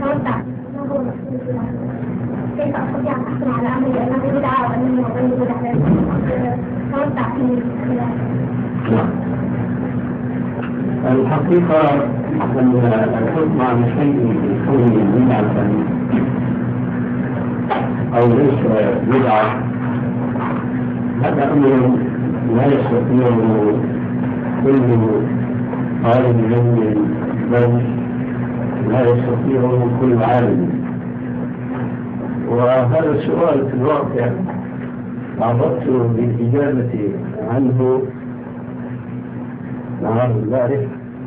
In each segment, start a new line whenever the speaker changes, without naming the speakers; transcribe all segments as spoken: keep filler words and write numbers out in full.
توسع ما هو المقصود بها؟ كيف أستطيع أن أحكم على أمر أنه بدعة وأنه غير بدعة؟ توسع في الخلاف.
الحقيقة أن الحكم على شيء كونه بدعة أو ليس بدعة هذا أمر لا يستطيعه كل طالب علم، بل لا يستطيعه كل عالم. وهذا السؤال في الواقع عرضت بالإجابة عنه نهار البارح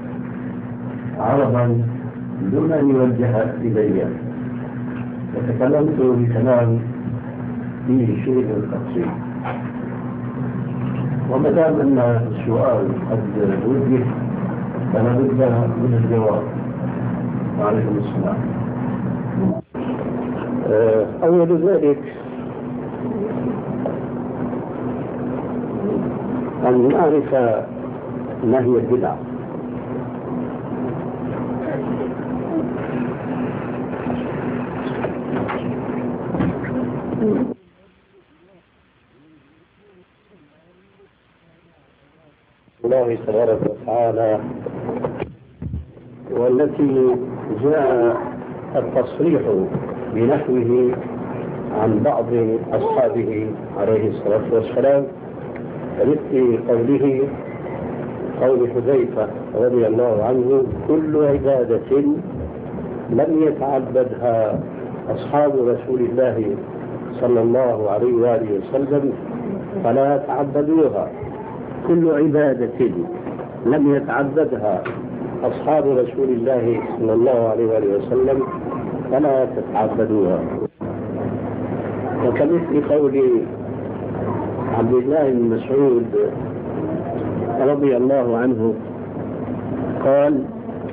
عرضا دون أن يوجه إلي، وتكلمت بكلام فيه شيء تفصيل. وما دام أن السؤال قد وجه فلا بد من الجواب. وعليكم السلام. أول ذلك أن نعرف ما هي البدعة. الله تبارك وتعالى والتي جاء التصريح بنحوه عن بعض أصحابه عليه الصلاة والسلام، مثل قوله قول حذيفة رضي الله عنه: كل عبادة لم يتعبدها أصحاب رسول الله صلى الله عليه وآله وسلم فلا تعبدوها. كل عبادة لم يتعبدها أصحاب رسول الله صلى الله عليه وآله وسلم فلا تتعبدوها. وكمثل قول عبد الله بن مسعود رضي الله عنه قال: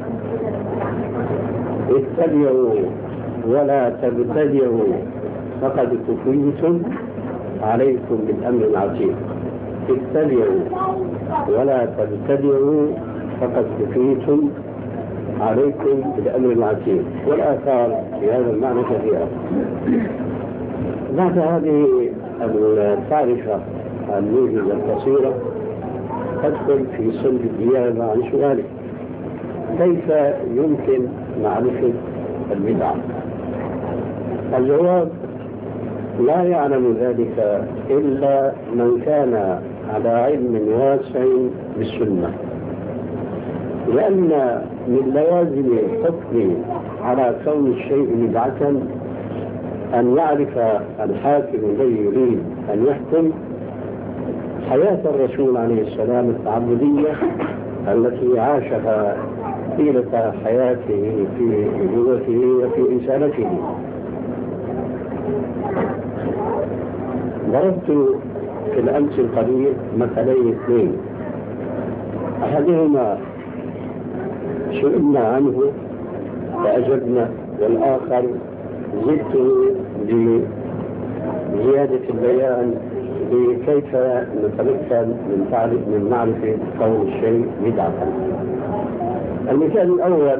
اتبعوا ولا تبتدعوا فقد كفيتم عليكم بالأمر العتيق. اتبعوا ولا تبتدعوا فقد كفيتم عليكم بالأمر العتيق. والآثار في هذا المعنى كثيرة. بعد هذه المعرفة الموجزة القصيرة أدخل في صلب الإجابة عن سؤالك: كيف يمكن معرفة البدعة؟ الجواب: لا يعلم ذلك إلا من كان على علم واسع بالسنة، لأن من لوازم الحكم على كون الشيء بدعة أن يعرف الحاكم الذي يريد أن يحكم حياة الرسول عليه السلام التعبدية التي عاشها طيلة حياته في نبوته وفي رسالته. ضربت في الأمس القليل مثلين اثنين، أحدهما سئلنا عنه فأجبنا، والآخر زدته بزيادة البيان بكيف نتمكن من معرفة كون الشيء بدعة. المثال الأول: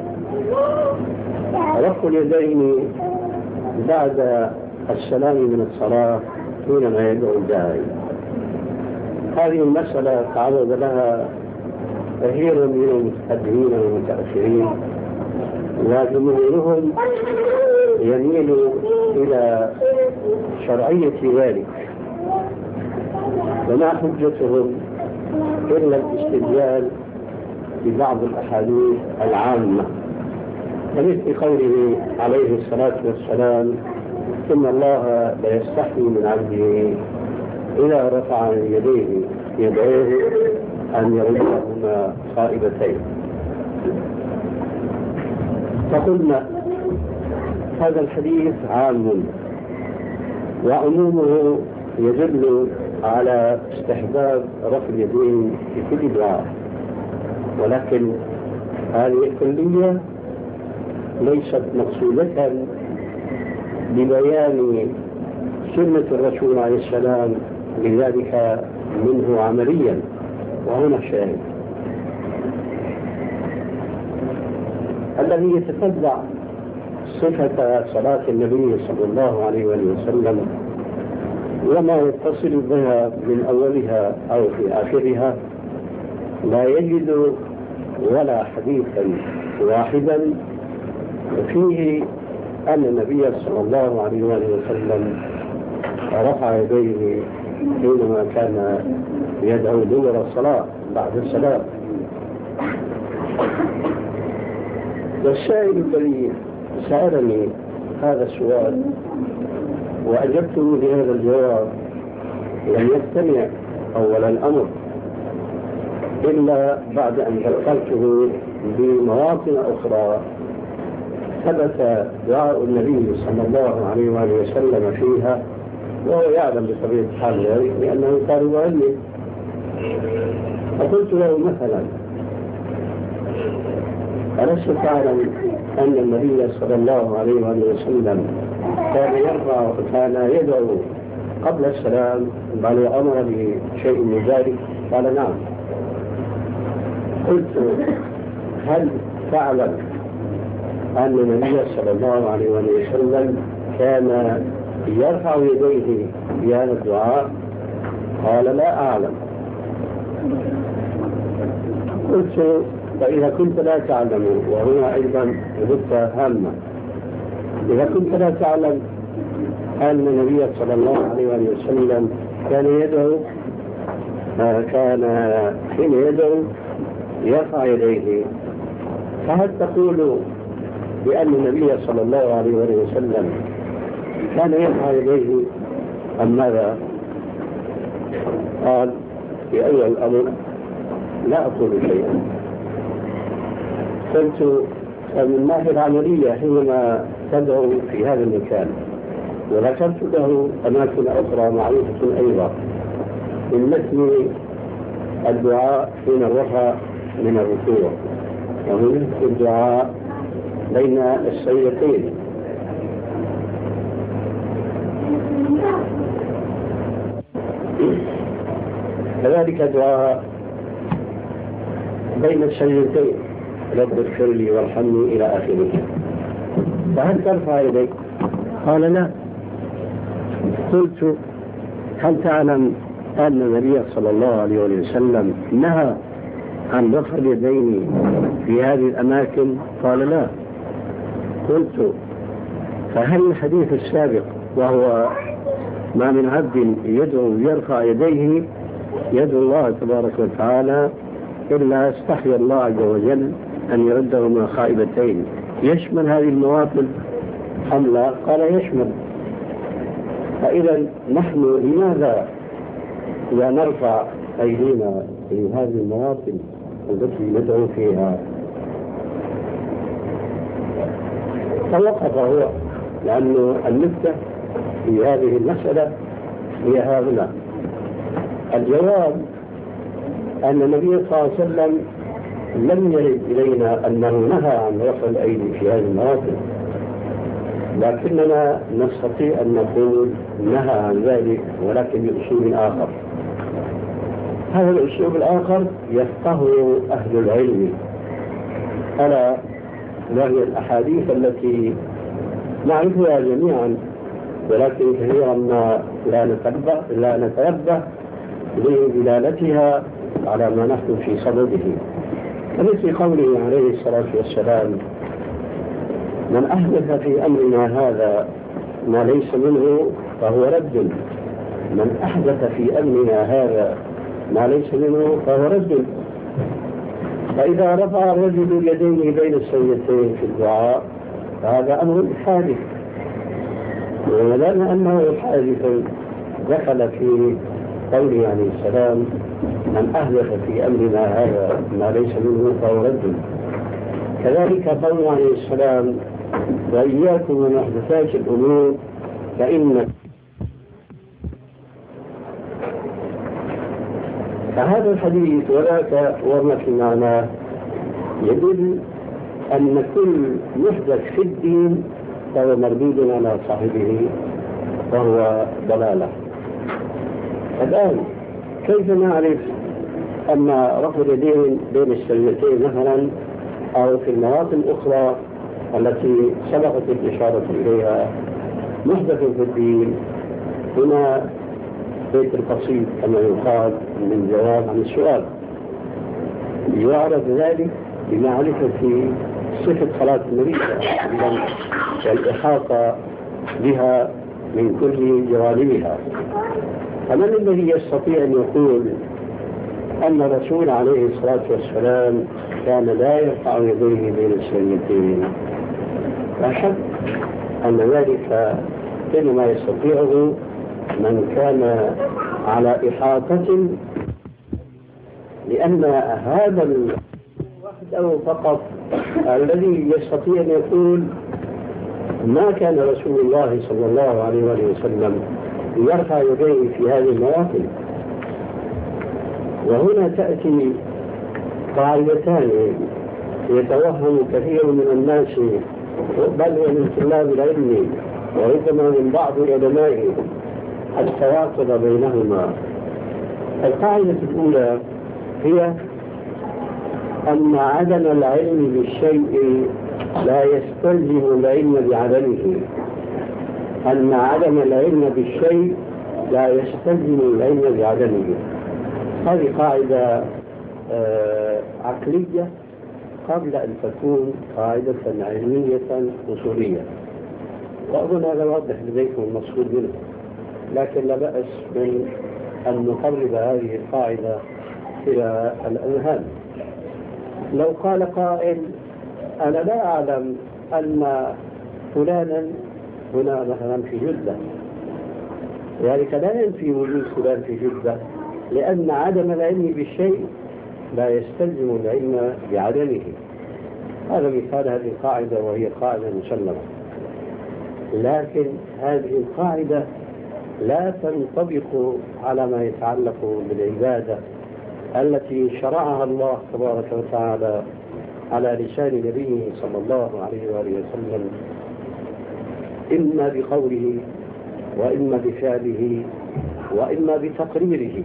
رفع اليدين بعد السلام من الصلاة حينما يدعو الداعي. هذه المسألة تعرض لها كثير من المتقدمين والمتأخرين، وجمهورهم يميل إلى شرعية ذلك، وما حجتهم إلا الاستدلال ببعض الأحاديث العامة، مثل قوله عليه الصلاة والسلام: إن الله لا يستحي من عبده إذا رفع يديه يدعوه أن يردهما خائبتين. فقلنا هذا الحديث عام، وعمومه يدل على استحباب رفع اليدين في كل دعاء، ولكن هذه الكلية ليست مقصودة ببيان سنة الرسول عليه السلام لذلك منه عمليا. وهنا الشاهد: الذي يتتبع
صفة صلاة النبي صلى الله عليه وسلم وما يتصل بها من أولها أو في آخرها لا يجد ولا حديثا واحدا فيه أن النبي صلى الله عليه وسلم رفع يديه حينما كان يدعو دبر الصلاة بعد الصلاة. والسائل الذي سألني هذا السؤال وأجبته بهذا الجواب لم يستمع أول الأمر إلا بعد أن ذكرته بمواطن أخرى ثبت دعاء النبي صلى الله عليه وسلم فيها، وهو يعلم بطبيعة الحال ذلك لأنه طالب علم. فقلت له مثلا: ألست تعلم أن النبي صلى الله عليه وسلم كان يرفع كان يدعو قبل السلام بل وأمر بشيء من ذلك؟ قال: نعم. قلت: هل تعلم أن النبي صلى الله عليه وسلم كان يرفع يديه في هذا الدعاء؟ قال: لا أعلم. قلت: فإذا كنت لا تعلم، وهنا أيضا نقطة هامة، إذا كنت لا تعلم أن النبي صلى الله عليه وسلم كان يدعو كان حين يدعو يرفع يديه، فهل تقول بأن النبي صلى الله عليه وسلم كان يرفع يديه أم ماذا؟ قال في أول الأمر: لا أقول شيئا. قلت: من الناحية العملية حينما تدعو في هذا المكان، وذكرت له أماكن أخرى معروفة أيضا من مثل الدعاء حين الرفع من الركوع، ومن الدعاء بين السيدتين، كذلك دعاء بين السيدتين: رب اغفر لي وارحمني إلى آخره. فهل ترفع يديك؟ قال: لا. قلت: هل تعلم أن النبي صلى الله عليه وسلم نهى عن رفع اليدين في هذه الأماكن؟ قال: لا. قلت: فهل الحديث السابق وهو ما من عبد يدعو يرفع يديه يدعو الله تبارك وتعالى إلا استحيا الله عز وجل أن يردهما خائبتين، يشمل هذه المواطن أم لا؟ قال: يشمل. فإذا نحن لماذا لا نرفع أيدينا في هذه المواطن التي ندعو فيها؟ فوقف هو، لأن النكتة في هذه المسألة هي هنا. الجواب أن النبي صلى الله عليه وسلم لم يرد إلينا أنه نهى عن رفع الأيدي في هذه المواطن، لكننا نستطيع أن نقول نهى عن ذلك ولكن بأسلوب آخر. هذا الأسلوب الآخر يفقهه أهل العلم، ألا وهي الأحاديث التي نعرفها جميعا، ولكن كثيرا ما لا نتنبه لا نتنبه لدلالتها على ما نحن في صدده، مثل قوله عليه الصلاة والسلام: من أحدث في أمرنا هذا ما ليس منه فهو رد. من أحدث في أمرنا هذا ما ليس منه فهو رد. فإذا رفع الرجل يديه بين السيدتين في الدعاء فهذا أمر حادث، ولأن أنه حادث دخل في قوله عليه السلام: من أحدث في أمرنا هذا ما ليس منه فهو رد. كذلك قوله عليه السلام: وإياكم ومحدثات الأمور فإن فهذا الحديث وذاك وما في معناه يدل أن كل محدث في الدين فهو مردود على صاحبه وهو ضلالة. الآن كيف نعرف أن رفع اليدين بين السجدتين مثلا أو في المواطن الأخرى التي سبقت الإشارة إليها محدث في الدين، هنا بيت القصيد كما يقال من جواب عن السؤال، يعرف ذلك بمعرفة صفة صلاة النبي صلى الله عليه وسلم والإحاطة بها من كل جوانبها. فمن الذي يستطيع أن يقول أن الرسول عليه الصلاة والسلام كان لا يرفع يديه بين السجدتين؟ لا شك أن ذلك إنما يستطيعه من كان على إحاطة، لأن هذا الواحد أو فقط الذي يستطيع أن يقول ما كان رسول الله صلى الله عليه وسلم يرفع يديه في هذه المواقف. وهنا تأتي قاعدتان يتوهم كثير من الناس بل ومن طلاب العلم وربما من بعض العلماء التواصل بينهما. القاعدة الأولى هي أن عدم العلم بالشيء لا يستلزم العلم بعدمه. أن عدم العلم بالشيء لا يستلزم العلم بعدمه. هذه قاعدة آه عقلية قبل أن تكون قاعدة علمية أصولية، وأظن هذا واضح لديكم المقصود منه، لكن لا بأس من أن نقرب هذه القاعدة إلى الأذهان. لو قال قائل أنا لا أعلم أن فلانا هنا مثلا في جدة، ذلك لا ينفي وجود فلان في جدة، لأن عدم العلم بالشيء لا يستلزم العلم بعدمه. هذا مثال هذه القاعدة، وهي قاعدة مسلمة. لكن هذه القاعدة لا تنطبق على ما يتعلق بالعبادة التي شرعها الله تبارك وتعالى على لسان نبيه صلى الله عليه وآله وسلم، إما بقوله وإما بفعله وإما بتقريره.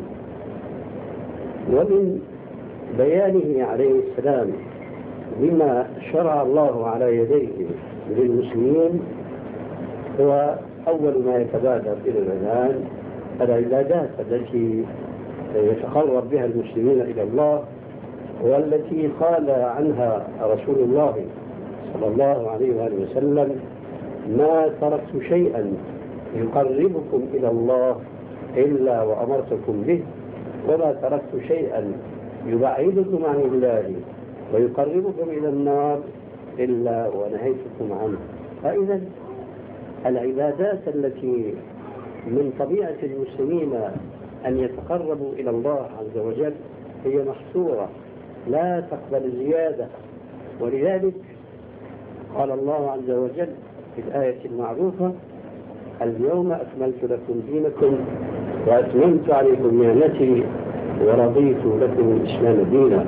ومن بيانه عليه السلام بما شرع الله على يديه للمسلمين هو أول ما يتبادر إلى الأذهان العبادات التي يتقرب بها المسلمين إلى الله، والتي قال عنها رسول الله صلى الله عليه وآله وسلم: ما تركت شيئا يقربكم إلى الله إلا وأمرتكم به، وما تركت شيئا يبعدكم عن الله ويقربكم إلى النار إلا ونهيتكم عنه. فإذا العبادات التي من طبيعة المسلمين أن يتقربوا إلى الله عز وجل هي محصورة لا تقبل زيادة. ولذلك قال الله عز وجل في الآية المعروفة: اليوم أكملت لكم دينكم وأتممت عليكم نعمتي ورضيت لكم الإسلام دينا.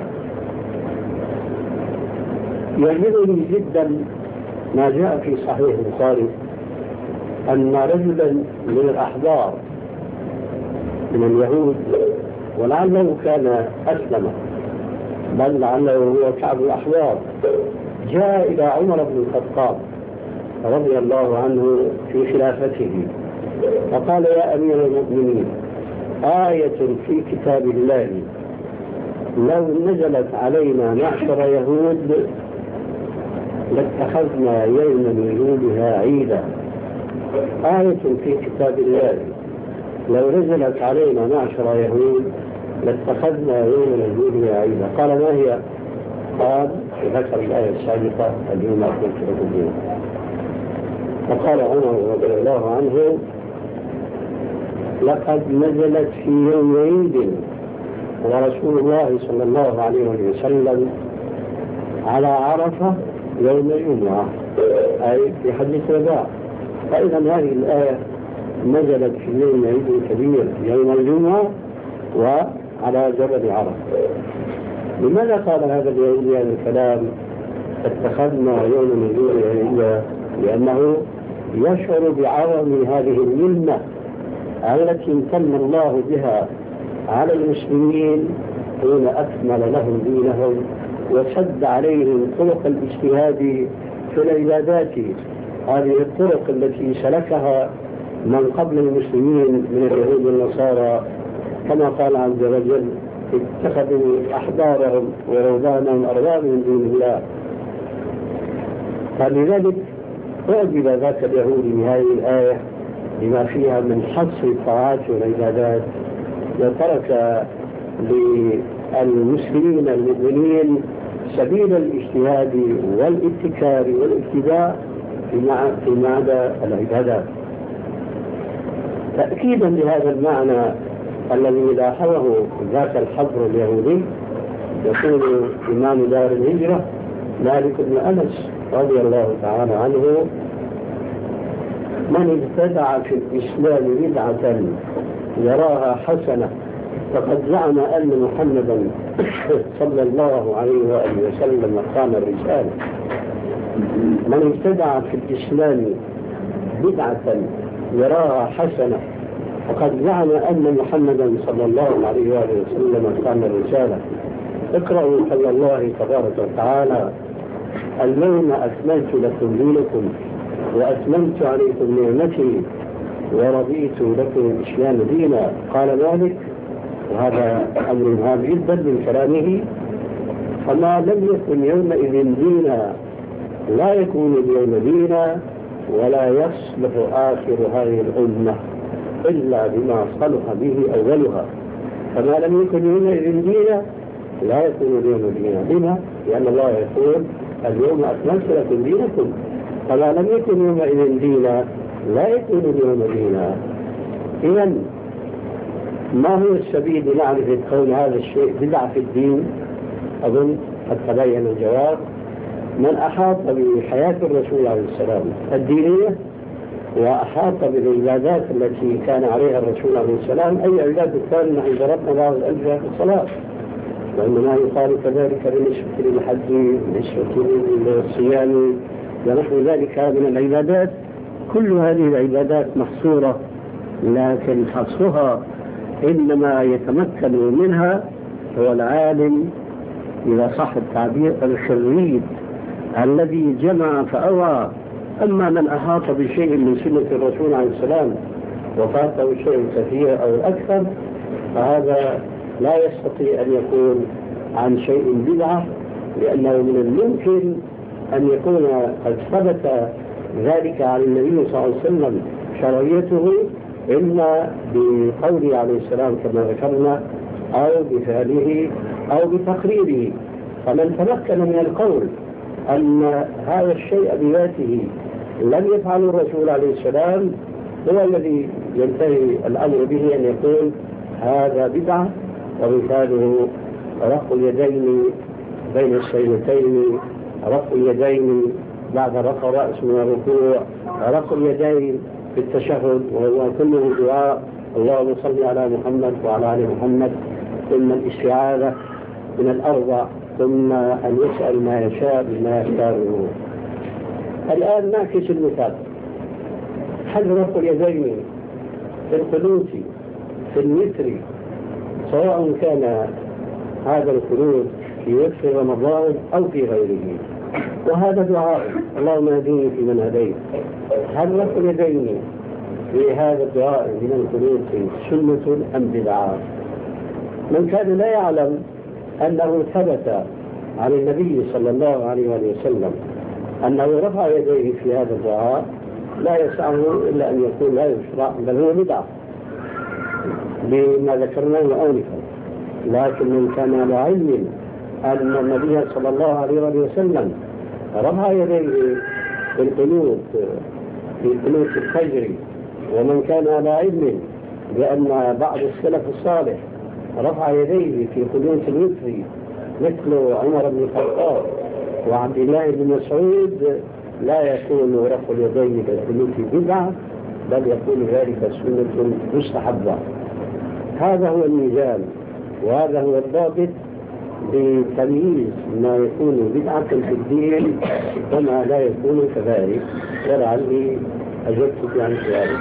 يعجبني جدا ما جاء في صحيح البخاري أن رجلا من الأحبار من اليهود، ولعله كان أسلم بل لعله هو كعب الأحبار، جاء إلى عمر بن الخطاب رضي الله عنه في خلافته فقال: يا أمير المؤمنين، آية في كتاب الله لو نزلت علينا معشر يهود لاتخذنا يوم نزولها عيدا. آية في كتاب الله لو نزلت علينا معشر يهود لاتخذنا يوم نزولها عيدا. قال: ما هي؟ قال: ذكر الآية السابقة: اليوم أكملت لكم دينكم. فقال عمر رضي الله عنه: لقد نزلت في يوم عيد ورسول الله صلى الله عليه وسلم على عرفة يوم الجمعة، أي في حجة الوداع. فإذا هذه الآية نزلت في يوم عيد كبير يوم الجمعة وعلى جبل عرفة. لماذا قال هذا اليهودي هذا الكلام: اتخذنا يوم نزول عيدا؟ لأنه يشعر بعظم هذه المنة التي امتن الله بها على المسلمين حين أكمل لهم دينهم وسد عليهم طرق الاجتهاد في العبادات هذه الطرق التي سلكها من قبل المسلمين من اليهود والنصارى، كما قال عز وجل: اتخذوا أحبارهم ورهبانهم أربابا من دون الله. فلذلك أعجب ذاك اليهودي بهذه الآية لما فيها من حصر الطاعات والعبادات، وترك للمسلمين المؤمنين سبيل الاجتهاد والابتكار والابتداع فيما عدا العبادات. تأكيدا لهذا المعنى الذي لاحظه ذاك الحبر اليهودي، يقول إمام دار الهجرة مالك بن أنس رضي الله تعالى عنه: من ابتدع في الإسلام بدعة يراها حسنة فقد زعم أن محمدا صلى الله عليه وآله وسلم قام الرسالة. من ابتدع في الإسلام بدعة يراها حسنة فقد زعم أن محمدا صلى الله عليه وآله وسلم قام الرسالة. اقرأوا قول الله تبارك وتعالى: اليوم أكملت لكم دينكم وأتممت عليكم نعمتي ورضيت لكم الإسلام دينا. قال مالك، وهذا أمر هام جدا من كلامه: فما لم يكن يومئذ دينا لا يكون اليوم دينا ولا يصلح آخر هذه الأمة إلا بما صلح به أولها. فما لم يكن يومئذ دينا لا يكون اليوم دينا. لما؟ لأن الله يقول: اليوم أكملت لكم دينكم. فما لم يكن يومئذ دينا لا يكون اليوم دينا. إذن ما هو السبيل لمعرفة كون هذا الشيء بدعة في الدين؟ أظن قد تبين الجواب. من أحاط بحياة الرسول عليه السلام الدينية وأحاط بالعبادات التي كان عليها الرسول عليه السلام، أي عبادة كان نحن ضربنا بعض الأمثلة في الصلاة، وإنما يقال كذلك بالنسبة للحج بالنسبة للصيام ونحو ذلك من العبادات. كل هذه العبادات محصورة، لكن حصرها إنما يتمكن منها هو العالم، إذا صح التعبير، الخريج الذي جمع فأوعى. أما من أحاط بشيء من سنة الرسول عليه السلام وفاته شيء كثير أو أكثر، فهذا لا يستطيع أن يكون عن شيء بدعة، لأنه من الممكن أن يكون قد ثبت ذلك عن النبي صلى الله عليه وسلم شرعيته إما بقوله عليه السلام كما ذكرنا، أو بفعله أو بتقريره. فمن تمكن من القول أن هذا الشيء بذاته لم يفعله الرسول عليه السلام هو الذي ينتهي الأمر به أن يقول هذا بدعة. ومثاله رفع اليدين بين السجدتين، رفع اليدين بعد رفع رأس من الركوع، رفع اليدين في التشهد، وهو كله دعاء اللهم صل على محمد وعلى آل محمد، ثم الاستعاذة من الأربع، ثم أن يسأل ما يشاء بما يختاره. الآن نعكس المثال: هل رفع اليدين في القنوت في الوتر، سواء كان هذا القنوت في وتر رمضان أو في غيره، وهذا دعاء اللهم اهدني في من هديت، هل رفع اليدين في هذا الدعاء من القنوت سنة أم بدعة؟ من كان لا يعلم أنه ثبت عن النبي صلى الله عليه وسلم أنه رفع يديه في هذا الدعاء لا يسعه إلا أن يكون لا يشرع، بل هو بدعة بما ذكرناه آنفا. لكن من كان على علم أن النبي صلى الله عليه وسلم رفع يديه في القنوت في قنوت الفجر، ومن كان على علم بأن بعض السلف الصالح رفع يديه في قنوت الوتر مثل عمر بن الخطاب وعبد الله بن مسعود، لا يكون رفع اليدين في القنوت بدعة، بل يكون ذلك سنة مستحبة. هذا هو الميزان وهذا هو الضابط بتمييز ما يكون بدعة في الدين وما لا يكون كذلك. ولعلي أجبت عن سؤالك.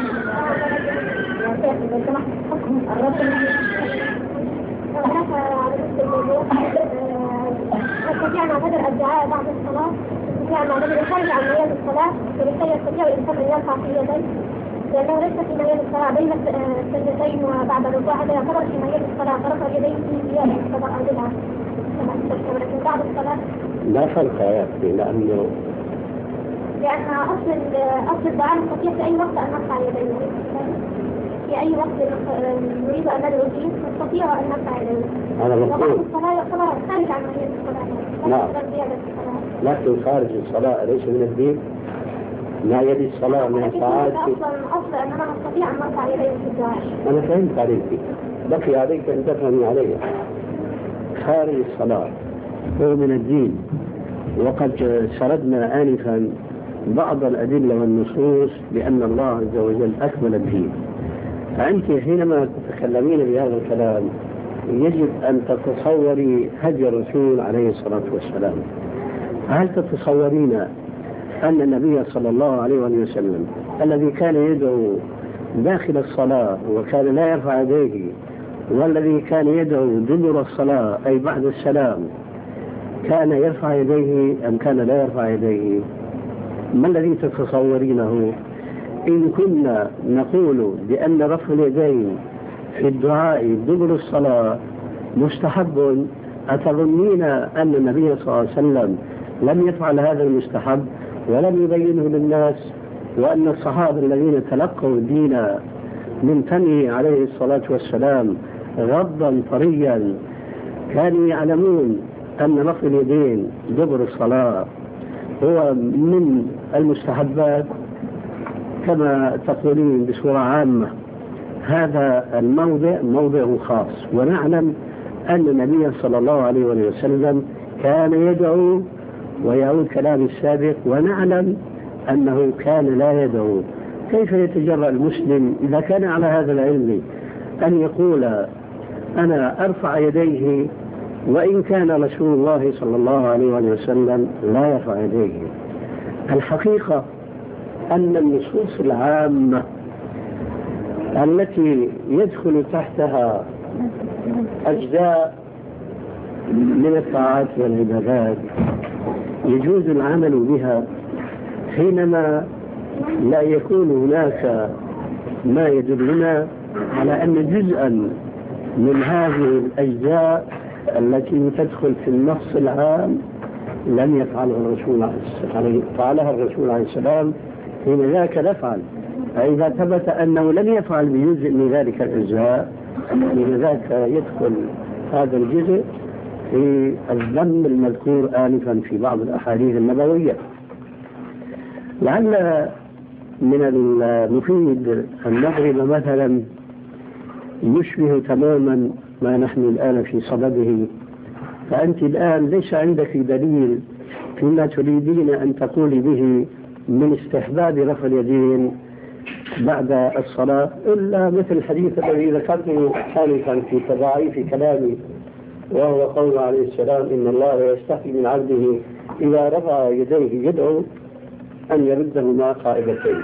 استطيعنا بدء الدعاء بعد الصلاة يعني الذي يخرج عن مياه الصلاة ولكي يستطيع الإنسان أن يرفع في يديه، لأنه ليس في مياه الصلاة بين السجدتين وبعد الركوع، هذا يعتبر في مياه الصلاة فرفع يديه في مياه الصلاة أو بدعة، ولكن بعد الصلاة
لا فرق يا أخي، لأنه
لأن أصل أصل الدعاء نستطيع في أي وقت أن نرفع يديه، في أي وقت نريد أن ندعو فيه نستطيع أن نرفع يديه.
أنا
وبعد
مقصود
الصلاة يعتبر خارج عن مياه الصلاة،
نعم.
زيادة الصلاة.
لكن خارج الصلاة ليس من الدين، ما يلي الصلاة من الطاعات.
أصلا أصلا أننا نستطيع أن نرفع يديه في الدعاء.
أنا فهمت عليك، بقي عليك أن تفهمي علي. خارج الصلاة هو من الدين، وقد سردنا آنفا بعض الأدلة والنصوص بأن الله عز وجل أكمل الدين. فأنت حينما تتكلمين بهذا الكلام يجب أن تتصوري هدي الرسول عليه الصلاة والسلام. هل تتصورين أن النبي صلى الله عليه وسلم الذي كان يدعو داخل الصلاة وكان لا يرفع يديه، والذي كان يدعو دبر الصلاة أي بعد السلام، كان يرفع يديه أم كان لا يرفع يديه؟ ما الذي تتصورينه؟ إن كنا نقول بأن رفع اليدين في الدعاء دبر الصلاة مستحب، أتظنين أن النبي صلى الله عليه وسلم لم يفعل هذا المستحب ولم يبينه للناس، وأن الصحابة الذين تلقوا الدين من فمه عليه الصلاة والسلام غضا طريا كانوا يعلمون أن رفع اليدين دبر الصلاة هو من المستحبات كما تقولين بصورة عامة؟ هذا الموضع موضع خاص، ونعلم أن النبي صلى الله عليه وسلم كان يدعو، ويعود كلام السابق، ونعلم أنه كان لا يدعو. كيف يتجرأ المسلم إذا كان على هذا العلم أن يقول أنا أرفع يديه وإن كان رسول الله صلى الله عليه وسلم لا يرفع يديه؟ الحقيقة أن النصوص العامة التي يدخل تحتها أجزاء من الطاعات والعبادات يجوز العمل بها حينما لا يكون هناك ما يدلنا على أن جزءا من هذه الأجزاء التي تدخل في النص العام لم يفعله الرسول عليه فعلها الرسول عليه السلام، حين ذاك نفعل. فإذا ثبت أنه لم يفعل بجزء من ذلك الأجزاء حين ذاك يدخل هذا الجزء في الذم المذكور آنفا في بعض الأحاديث النبوية. لعل من المفيد أن نضرب مثلا يشبه تماما ما نحن الآن في صدده. فأنت الآن ليس عندك دليل فيما تريدين أن تقولي به من استحباب رفع اليدين بعد الصلاة إلا مثل الحديث الذي ذكرته آنفا في تضاعيف كلامي، وهو قول عليه السلام إن الله يستحي من عبده إذا رفع يديه يدعو أن يردهما قائمتين.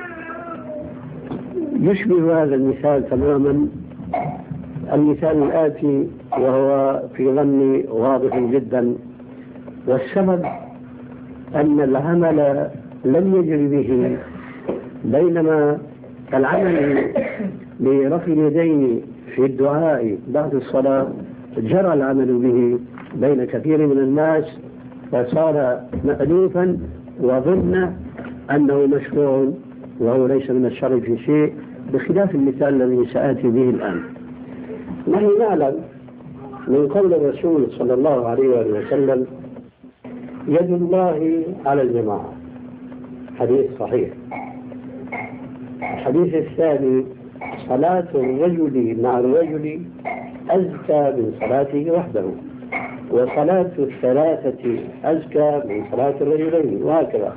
يشبه هذا المثال تماما المثال الآتي، وهو في ظني واضح جدا، والسبب أن العمل لم يجري به، بينما العمل برفع اليدين في الدعاء بعد الصلاة جرى العمل به بين كثير من الناس فصار مألوفا وظن أنه مشروع وهو ليس من الشر في شيء، بخلاف المثال الذي سآتي به الآن. نحن نعلم من قول الرسول صلى الله عليه وسلم يد الله على الجماعة، حديث صحيح. الحديث الثاني صلاة الرجل مع الرجل أزكى من صلاته وحده، وصلاة الثلاثة أزكى من صلاة الرجلين، وهكذا.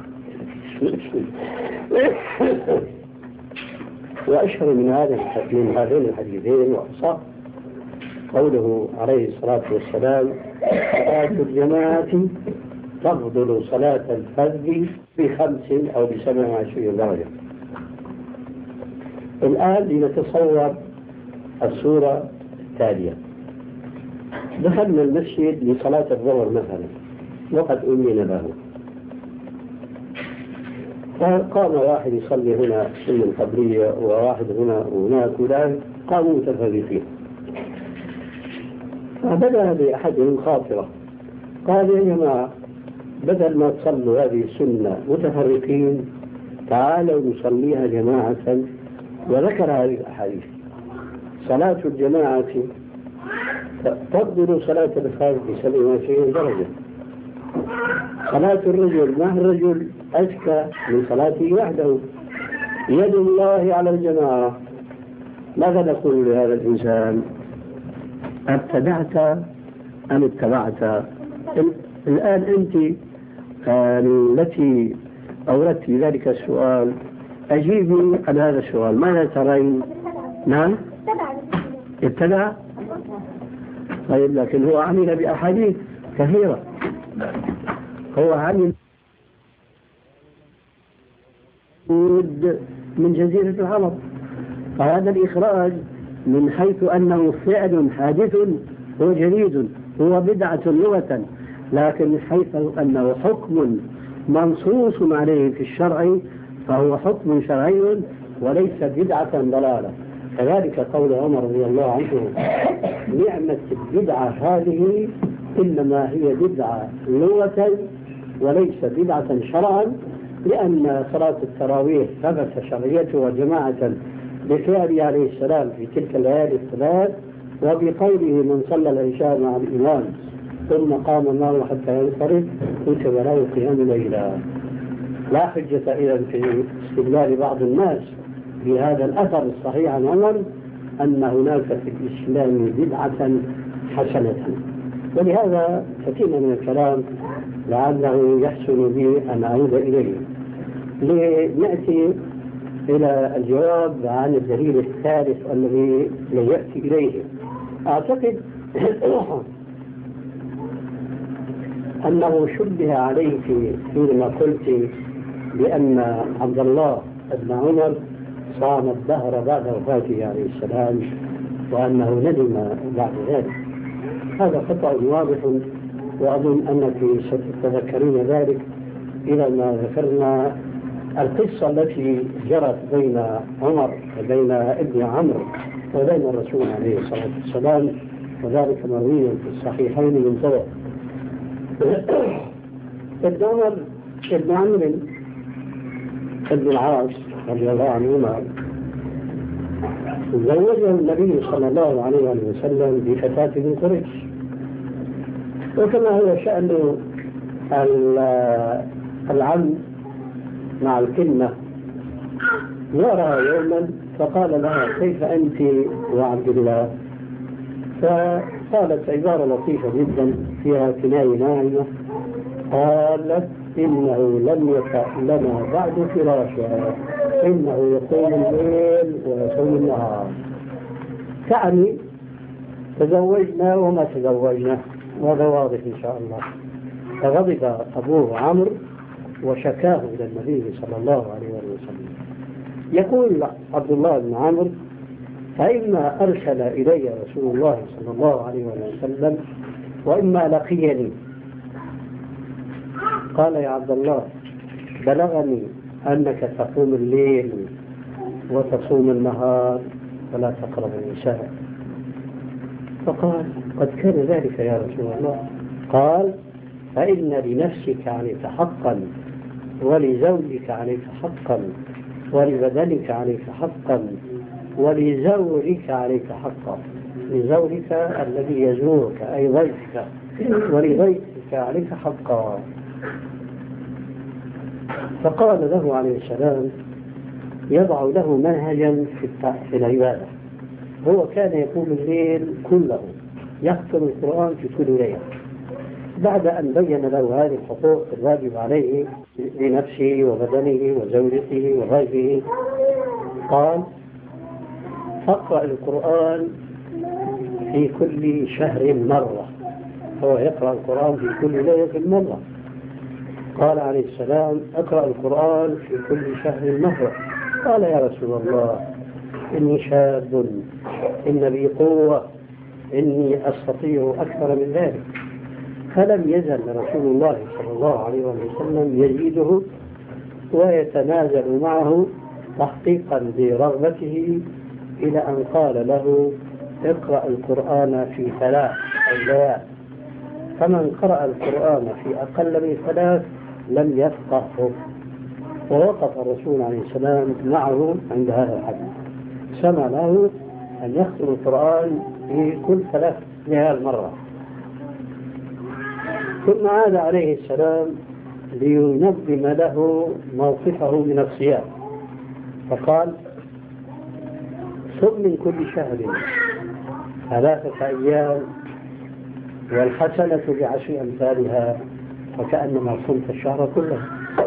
وأشهر من هذا من هذين الحديثين وأصح قوله عليه الصلاة والسلام صلاة الجماعة تفضل صلاة الفرد بخمس أو بسبع وعشرين درجة. الآن لنتصور الصورة التالية. دخلنا المسجد لصلاة الظهر مثلا وقد أمن له، قام واحد يصلي هنا سنة القبلية وواحد هنا وهناك وذلك، قاموا متفرقين. فبدأ بأحدهم خاطرة، قال يا جماعة بدل ما تصلوا هذه السنة متفرقين تعالوا نصليها جماعة، وذكر هذه الأحاديث: صلاة الجماعة تفضل صلاة الفرد بسبع وعشرين درجة، صلاة الرجل مع الرجل أزكى من صلاته وحده، يد الله على الجماعة. ماذا نقول لهذا الإنسان؟ ابتدعت أم اتبعت؟ الآن أنت التي أوردت ذلك السؤال، أجيبي عن هذا السؤال، ماذا ترين؟ نعم ابتدع. طيب لكن هو عمل بأحاديث كثيرة، هو عمل من جزيرة العرب، فهذا الإخراج من حيث أنه فعل حادث هو جديد، هو بدعة لغة، لكن من حيث أنه حكم منصوص عليه في الشرع فهو حكم شرعي وليس بدعة ضلالة. كذلك قول عمر رضي الله عنه: نعمة البدعة هذه إنما هي بدعة لغة وليس بدعة شرعا، لأن صلاة التراويح ثبت شرعيتها جماعة بفعله عليه السلام في تلك الليالي الثلاث، وبقوله: من صلى العشاء مع الإمام ثم قام معه حتى ينصرف كتب له قيام ليلا. لا حجة إذن في استدلال بعض الناس بهذا الأثر الصحيح عن عمر أن هناك في الإسلام بدعة حسنة. ولهذا كثير من الكلام لعله يحسن بي أن أعود إليه لنأتي إلى الجواب عن الدليل الثالث الذي لا يأتي إليه. أعتقد أنه شبه عليك حينما قلت بأن عبد الله بن عمر صام الدهر بعد وفاته عليه السلام وأنه ندم بعد ذلك. هذا خطأ واضح، وأظن أنك ستتذكرين ذلك إذا ما ذكرنا القصة التي جرت بين عمر وبين ابن عمرو وبين الرسول عليه الصلاة والسلام، وذلك مروي في الصحيحين من طرق. ابن عمر ابن عمرو ابن العاص رضي الله عنهما زوجه النبي صلى الله عليه وسلم بفتاة من قريش، وكما هو شأن العم مع الكلمة زارها يوما فقال لها: كيف أنت وعبد الله؟ فقالت عبارة لطيفة جدا فيها كناية ناعمة، قالت: إنه لم يتألم بعد فراشا، إنه يقوم الليل ويصوم النهار. تعني تزوجنا وما تزوجنا، وهذا واضح إن شاء الله. فغضب أبوه عمرو وشكاه إلى النبي صلى الله عليه وسلم. يقول عبد الله بن عمرو: فإما أرسل إلي رسول الله صلى الله عليه وسلم وإما لقيني. قال: يا عبد الله، بلغني أنك تقوم الليل وتصوم النهار ولا تقرب النساء. فقال: قد كان ذلك يا رسول الله. قال: فإن لنفسك عليك حقا، ولزوجك عليك حقا، ولبدنك عليك حقا، ولزورك عليك حقا. لزورك الذي يزورك أي ضيفك، ولضيفك عليك حقا. فقال له عليه السلام يضع له منهجا في العبادة. هو كان يقوم الليل كله، يختم القرآن في كل ليلة. بعد أن بين له هذه الحقوق الواجب عليه لنفسه وبدنه وزوجته وضيفه، قال: فاقرأ القرآن في كل شهر مرة. هو يقرأ القرآن في كل ليلة مرة. قال عليه السلام: اقرأ القرآن في كل شهر مرة. قال: يا رسول الله، إني شاب، إن بي قوة، إني أستطيع أكثر من ذلك. فلم يزل رسول الله صلى الله عليه وسلم يزيده
ويتنازل معه تحقيقا لرغبته، إلى أن قال له اقرأ القرآن في ثلاث ليال. فمن قرأ القرآن في أقل من ثلاث لم يفقهه. ووقف الرسول عليه السلام معه عند هذا الحد، سمع له أن يختم القرآن في كل ثلاث ليال مرة. ثم عاد عليه السلام لينظم له موقفه من الصيام، فقال صم من كل شهر ثلاثة أيام والحسنة بعشر أمثالها وكأنما صمت الشهر كله.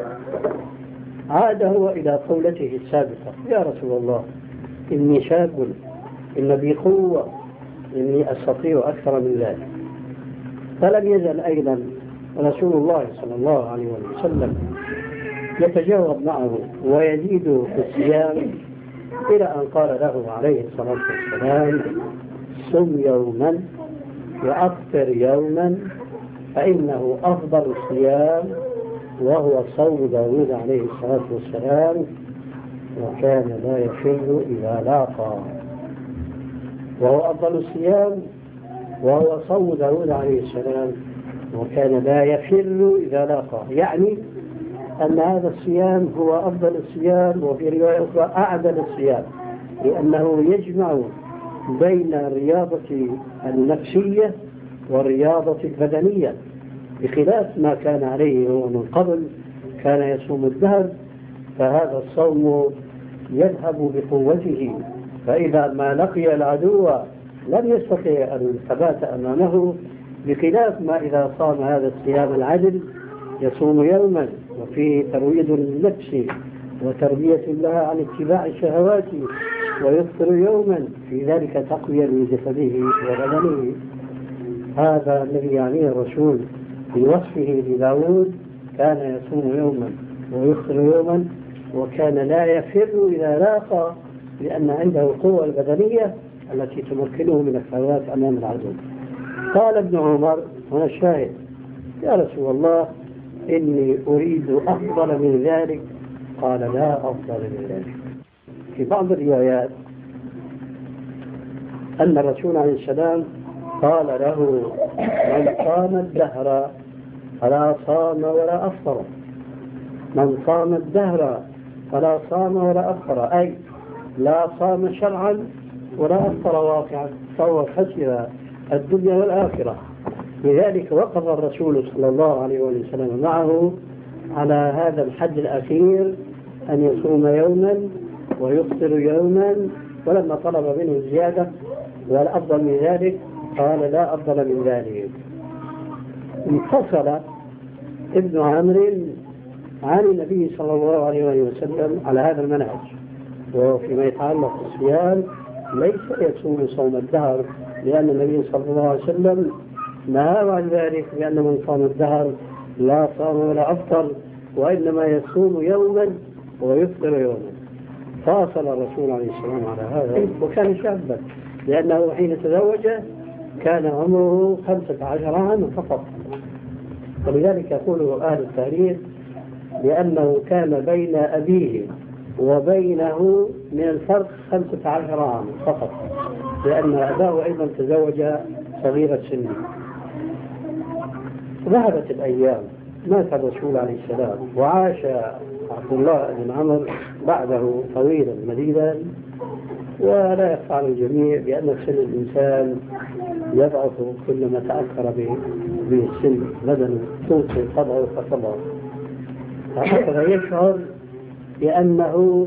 عاد هو إلى قولته السابقة: يا رسول الله إني شاب، إن بي قوة، إني أستطيع أكثر من ذلك. فلم يزل أيضا رسول الله صلى الله عليه وسلم يتجاوب معه ويزيد في الصيام، إلى أن قال له عليه الصلاة والسلام: صم يوما وأفطر يوما فإنه أفضل الصيام، وهو صوم داود عليه الصلاة والسلام، وكان لا يفر إذا لاقى. وهو أفضل الصيام وهو صوم داود عليه السلام، وكان لا يفر إذا لاقى، يعني أن هذا الصيام هو أفضل الصيام، وفي رواية أخرى أعدل الصيام، لأنه يجمع بين الرياضة النفسية والرياضة البدنية، بخلاف ما كان عليه هو من قبل، كان يصوم الدهر، فهذا الصوم يذهب بقوته، فإذا ما لقي العدو لم يستطيع أن يثبات أمامه، بخلاف ما إذا صام هذا الصيام العدل يصوم يوما وفيه ترويض للنفس وتربية لها عن اتباع الشهوات، ويفطر يوما في ذلك تقوية لجسده وبدنه. هذا الذي يعنيه الرسول بوصفه لداود: كان يصوم يوما ويفطر يوما وكان لا يفر إذا لاقى، لأن عنده القوة البدنية التي تمكنه من الثبات أمام العدو. قال ابن عمر هنا الشاهد: يا رسول الله إني أريد أفضل من ذلك. قال: لا أفضل من ذلك. في بعض الروايات أن الرسول عليه السلام قال له: من صام الدهر فلا صام ولا أفطر، من صام الدهر فلا صام ولا أفطر، أي لا صام شرعا ولا أفطر واقعا، فهو خسر الدنيا والآخرة. لذلك وقف الرسول صلى الله عليه وسلم معه على هذا الحد الأخير، أن يصوم يوما ويفطر يوما، ولما طلب منه الزيادة والأفضل من ذلك قال: لا أفضل من ذلك. انفصل ابن عمرو عن النبي صلى الله عليه وسلم على هذا المنهج، وفيما يتعلق بالصيام ليس يصوم صوم الدهر، لأن النبي صلى الله عليه وسلم نهى عن ذلك، لأن من صام الدهر لا صام ولا أفطر، وإنما يصوم يوما ويفطر يوما. فاصل الرسول عليه السلام على هذا، وكان شابا، لأنه حين تزوج كان عمره خمسة عشر عاما فقط، ولذلك يقول أهل التاريخ لأنه كان بين أبيه وبينه من الفرق خمسة عشر عاما فقط، لأن أباه أيضا تزوج صغير السن. ذهبت الأيام، مات الرسول عليه السلام، وعاش عبد الله بن عمرو بعده طويلا مديدا. ولا يخفى على الجميع بأن سن الإنسان يضعف كلما تأخر به السن، بدنه توصل طبعه فطبعه، فأخذ يشعر بأنه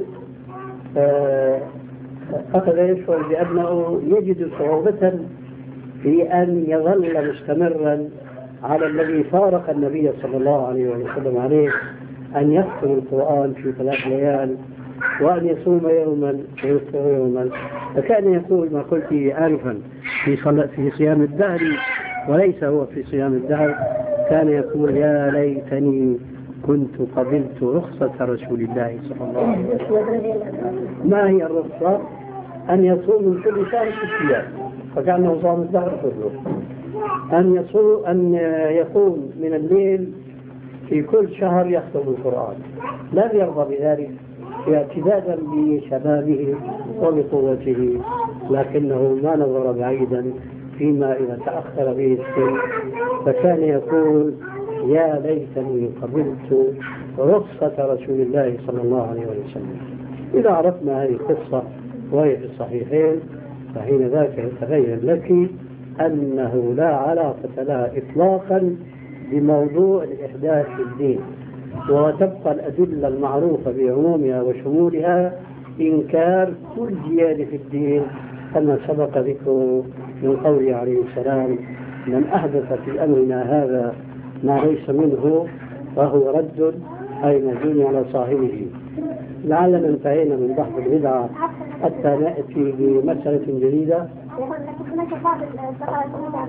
أخذ يشعر بأنه يجد صعوبة في أن يظل مستمرا على الذي فارق النبي صلى الله عليه وسلم عليه، أن يختم القرآن في ثلاث ليال، وأن يصوم يوما ويفطر يوما. فكان يقول ما قلت آنفا في في صيام الدهر، وليس هو في صيام الدهر، كان يقول: يا ليتني كنت قبلت رخصة رسول الله صلى الله عليه وسلم. ما هي الرخصة؟ أن يصوم من كل شهر ست أيام، فكأنه صام الدهر كله. أن يصوم أن يقوم من الليل في كل شهر يختم القرآن، لم يرضى بذلك اعتدادا بشبابه وبقوته، لكنه ما نظر بعيدا فيما إذا تأخر به السن، فكان يقول يا ليتني قبلت رخصة رسول الله صلى الله عليه وسلم. إذا عرفنا هذه القصة وهي في الصحيحين فحين ذاك يتبين لك أنه لا علاقة لها إطلاقا بموضوع الإحداث في الدين، وتبقى الأدلة المعروفة بعمومها وشمولها إنكار كل زيادة في الدين، كما سبق ذكره من قوله عليه السلام من أحدث في أمرنا هذا ما ليس منه فهو رد، أي مردود على صاحبه. لعلنا انتهينا من بحث البدعة حتى نأتي بمسألة جديدة.
هناك بعض الدقائق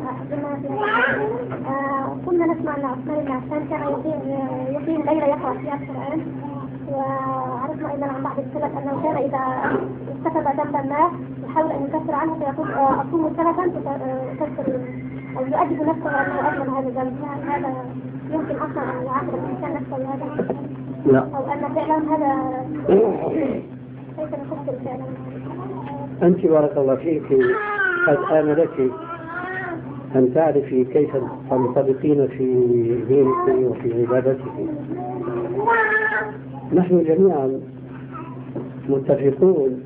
كنا نسمع أن عثمان بن عفان كان يقيم ليلة يقرأ فيها القرآن، وعرفنا أيضا عن بعض السلف أنه كان إذا اكتسب ذنبا ما يحاول أن يكفر عنه فيقول أصوم سنة تكفر أو يؤدب نفسه أنه أجمل هذا الذنب. هذا يمكن أصلا أن يعاقب الإنسان نفسه بهذا؟
لا.
أو أن فعلا هذا كيف نفسر فعلا؟
أنت بارك الله فيك قد آن لك أن تعرفي كيف تنطبقين في دينك وفي عبادتك. نحن جميعا متفقون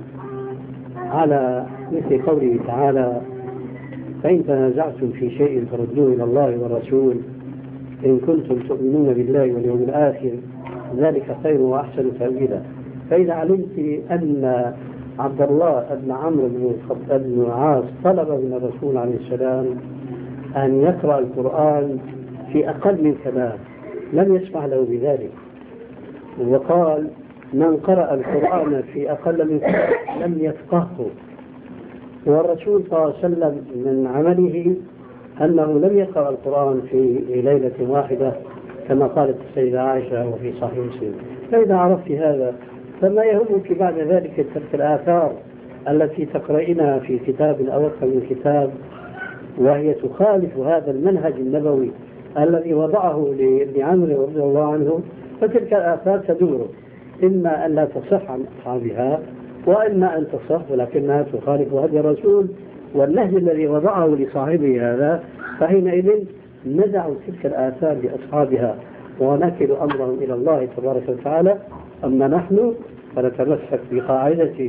على مثل قوله تعالى فإن تنازعتم في شيء فردوه إلى الله والرسول إن كنتم تؤمنون بالله واليوم الآخر ذلك خير وأحسن تأويلا. فإذا علمت أن عبد الله بن عمرو بن العاص طلب من الرسول عليه السلام أن يقرأ القرآن في أقل من كلام لم يسمح له بذلك، وقال من قرأ القرآن في أقل من كلام لم يفقهه، والرسول صلى الله عليه وسلم من عمله أنه لم يقرأ القرآن في ليلة واحدة كما قالت السيدة عائشة وفي صحيح مسلم. فإذا عرفت هذا فما يهمك بعد ذلك تلك الآثار التي تقرأينها في كتاب أو أكثر من كتاب وهي تخالف هذا المنهج النبوي الذي وضعه لابن عمرو رضي الله عنه، فتلك الآثار تدور إما أن لا تصح عن أصحابها وإما أن تصح ولكنها تخالف هدي الرسول والنهج الذي وضعه لصاحبه هذا، فحينئذ ندع تلك الآثار لأصحابها ونكل أمرهم إلى الله تبارك وتعالى. أما نحن فنتمسك بقاعدة